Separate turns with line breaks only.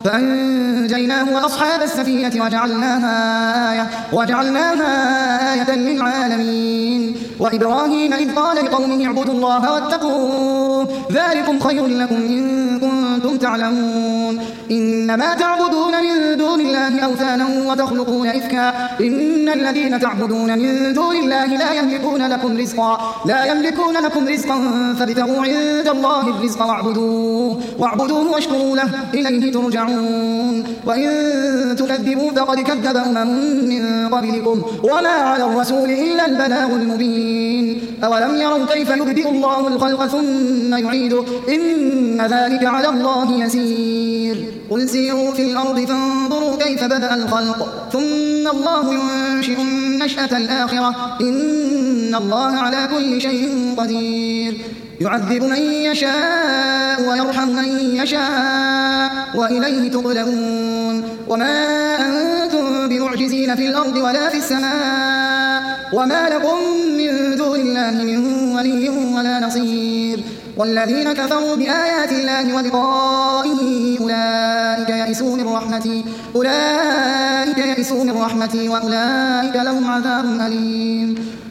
فأنجيناه وأصحاب السفينة وجعلناها آية للعالمين. وإبراهيم إذ قال لقومه اعبدوا الله واتقوه ذلكم خير لكم إن كنتم تعلمون. إنما تعبدون من دون الله أوثانا وتخلقون إفكا إن الذين تعبدون من دون الله لا يملكون لكم رزقا فابتغوا عند الله الرزق واعبدوه واشكروا له إليه ترجعون. وإن تكذبوا فقد كذب من قبلكم وما على الرسول إلا البلاغ المبين. أولم يروا كيف يبدئ الله الخلق ثم يعيده إن ذلك على الله يسير. قل سيروا في الأرض فانظروا كيف بدأ الخلق ثم الله ينشئ النشأة الآخرة إن الله على كل شيء قدير. يعذب من يشاء ويرحم من يشاء وإليه تقلبون. وما أنتم بمعجزين في الأرض ولا في السماء وما لكم من دون الله من ولي ولا نصير. والذين كفروا بآيات الله ولقائه أولئك يئسوا من رحمتي وأولئك لهم عذاب أليم.